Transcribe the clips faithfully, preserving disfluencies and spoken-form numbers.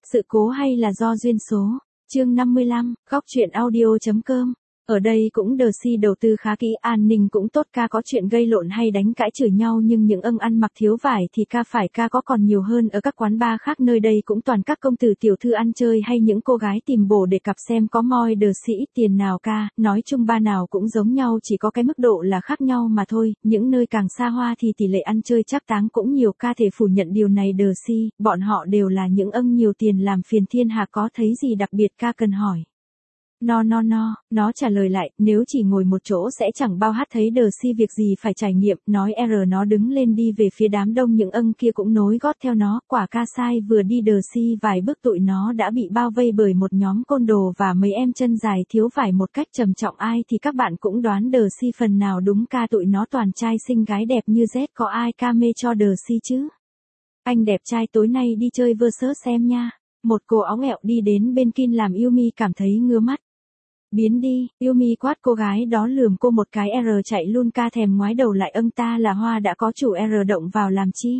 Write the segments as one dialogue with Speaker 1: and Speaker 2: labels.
Speaker 1: Sự cố hay là do duyên số? Chương năm mươi lăm, góc truyện audio.com. Ở đây cũng đờ si đầu tư khá kỹ, an ninh cũng tốt, ca có chuyện gây lộn hay đánh cãi chửi nhau, nhưng những âng ăn mặc thiếu vải thì ca phải ca có còn nhiều hơn ở các quán bar khác. Nơi đây cũng toàn các công tử tiểu thư ăn chơi hay những cô gái tìm bồ để cặp xem có moi đờ si ít tiền nào ca, nói chung ba nào cũng giống nhau, chỉ có cái mức độ là khác nhau mà thôi. Những nơi càng xa hoa thì tỷ lệ ăn chơi trác táng cũng nhiều, ca thể phủ nhận điều này đờ si, bọn họ đều là những âng nhiều tiền làm phiền thiên hạ, có thấy gì đặc biệt ca cần hỏi. No no no, nó trả lời lại, nếu chỉ ngồi một chỗ sẽ chẳng bao hát thấy đờ si việc gì phải trải nghiệm, nói R. Nó đứng lên đi về phía đám đông, những âng kia cũng nối gót theo nó, quả ca sai vừa đi đờ si vài bước tụi nó đã bị bao vây bởi một nhóm côn đồ và mấy em chân dài thiếu vải một cách trầm trọng. Ai thì các bạn cũng đoán đờ si phần nào đúng, ca tụi nó toàn trai xinh gái đẹp như Z, có ai ca mê cho đờ si chứ. Anh đẹp trai tối nay đi chơi versus xem nha. Một cô óng ẹo đi đến bên Kin làm Yumi cảm thấy ngứa mắt. Biến đi, Yumi quát cô gái đó, lườm cô một cái, R chạy luôn, ca thèm ngoái đầu lại, âng ta là hoa đã có chủ, R động vào làm chi.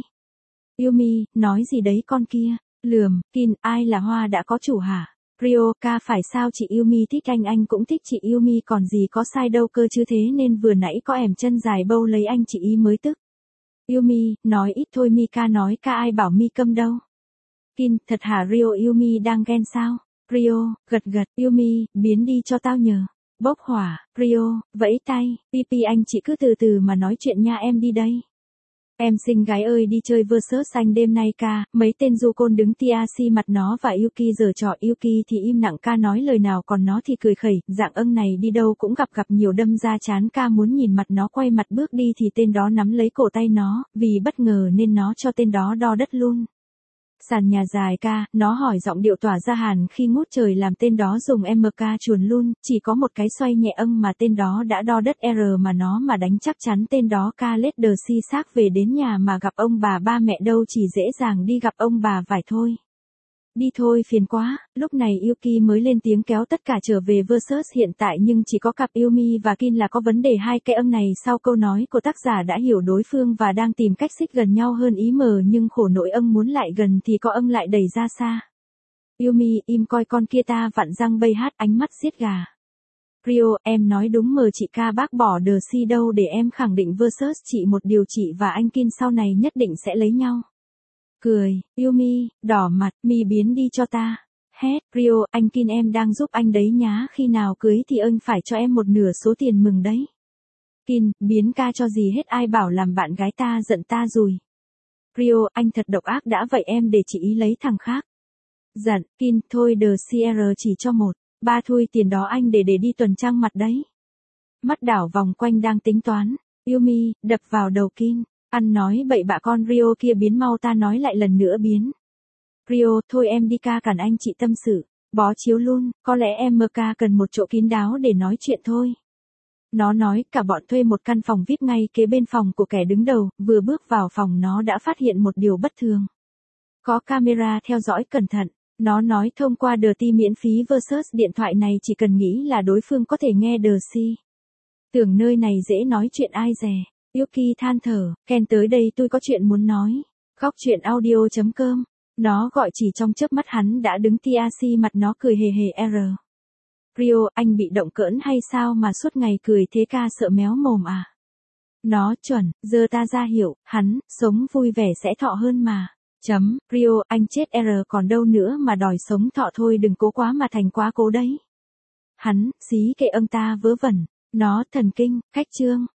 Speaker 1: Yumi, nói gì đấy con kia, lườm, Kin, ai là hoa đã có chủ hả? Rio, ca phải sao chị Yumi thích anh, anh cũng thích chị Yumi, còn gì có sai đâu cơ chứ, thế nên vừa nãy có ẻm chân dài bâu lấy anh chị ý mới tức. Yumi, nói ít thôi Mika nói, ca ai bảo mi câm đâu. Kin, thật hả Rio, Yumi đang ghen sao? Rio, gật gật, Yumi, biến đi cho tao nhờ. Bốc hỏa, Rio, vẫy tay, Pipi anh chị cứ từ từ mà nói chuyện nha, em đi đây. Em xinh gái ơi, đi chơi versus anh đêm nay ca, mấy tên du côn đứng tia si mặt nó và Yuki giở trò, Yuki thì im lặng, ca nói lời nào, còn nó thì cười khẩy, dạng âng này đi đâu cũng gặp gặp nhiều đâm ra chán, ca muốn nhìn mặt nó, quay mặt bước đi thì tên đó nắm lấy cổ tay nó, vì bất ngờ nên nó cho tên đó đo đất luôn. Sàn nhà dài ca, nó hỏi giọng điệu tỏa ra hàn khi ngút trời, làm tên đó dùng em ca chuồn luôn, chỉ có một cái xoay nhẹ âng mà tên đó đã đo đất R mà nó mà đánh chắc chắn tên đó ca lết đờ si xác về đến nhà mà gặp ông bà ba mẹ đâu, chỉ dễ dàng đi gặp ông bà vải thôi. Đi thôi phiền quá, lúc này Yuki mới lên tiếng kéo tất cả trở về versus hiện tại, nhưng chỉ có cặp Yumi và Kin là có vấn đề. Hai cái âng này sau câu nói của tác giả đã hiểu đối phương và đang tìm cách xích gần nhau hơn ý mờ, nhưng khổ nỗi âng muốn lại gần thì có âng lại đẩy ra xa. Yumi, im coi con kia, ta vặn răng bay hát, ánh mắt giết gà. Rio, em nói đúng mờ chị ca, bác bỏ đờ si đâu, để em khẳng định versus chị một điều, chị và anh Kin sau này nhất định sẽ lấy nhau. Cười, Yumi, đỏ mặt, mi biến đi cho ta. Hét, Rio, anh Kin em đang giúp anh đấy nhá, khi nào cưới thì ân phải cho em một nửa số tiền mừng đấy. Kin, biến ca cho gì hết, ai bảo làm bạn gái ta giận ta rồi. Rio, anh thật độc ác, đã vậy em để chị ý lấy thằng khác. Giận, Kin, thôi đờ xê rờ chỉ cho một, ba thui tiền đó anh để để đi tuần trăng mặt đấy. Mắt đảo vòng quanh đang tính toán, Yumi, đập vào đầu Kin. Ăn nói bậy bạ con Rio kia, biến mau, ta nói lại lần nữa biến. Rio, thôi em đi ca, cản anh chị tâm sự, bó chiếu luôn, có lẽ em mơ ca cần một chỗ kín đáo để nói chuyện thôi. Nó nói, cả bọn thuê một căn phòng vi ai pi ngay kế bên phòng của kẻ đứng đầu, vừa bước vào phòng nó đã phát hiện một điều bất thường. Có camera theo dõi cẩn thận, nó nói thông qua đờ ti miễn phí versus điện thoại này chỉ cần nghĩ là đối phương có thể nghe đờ si. Tưởng nơi này dễ nói chuyện ai dè. Yuki than thở, Ken tới đây tôi có chuyện muốn nói. Góc truyện audio.com. Nó gọi chỉ trong chớp mắt hắn đã đứng tia si, mặt nó cười hề hề. R. Rio, anh bị động cỡn hay sao mà suốt ngày cười thế ca, sợ méo mồm à? Nó chuẩn, giờ ta ra hiểu, hắn, sống vui vẻ sẽ thọ hơn mà. Chấm, Rio, anh chết R còn đâu nữa mà đòi sống thọ, thôi đừng cố quá mà thành quá cố đấy. Hắn, xí kệ âng ta vớ vẩn. Nó thần kinh, khách trương.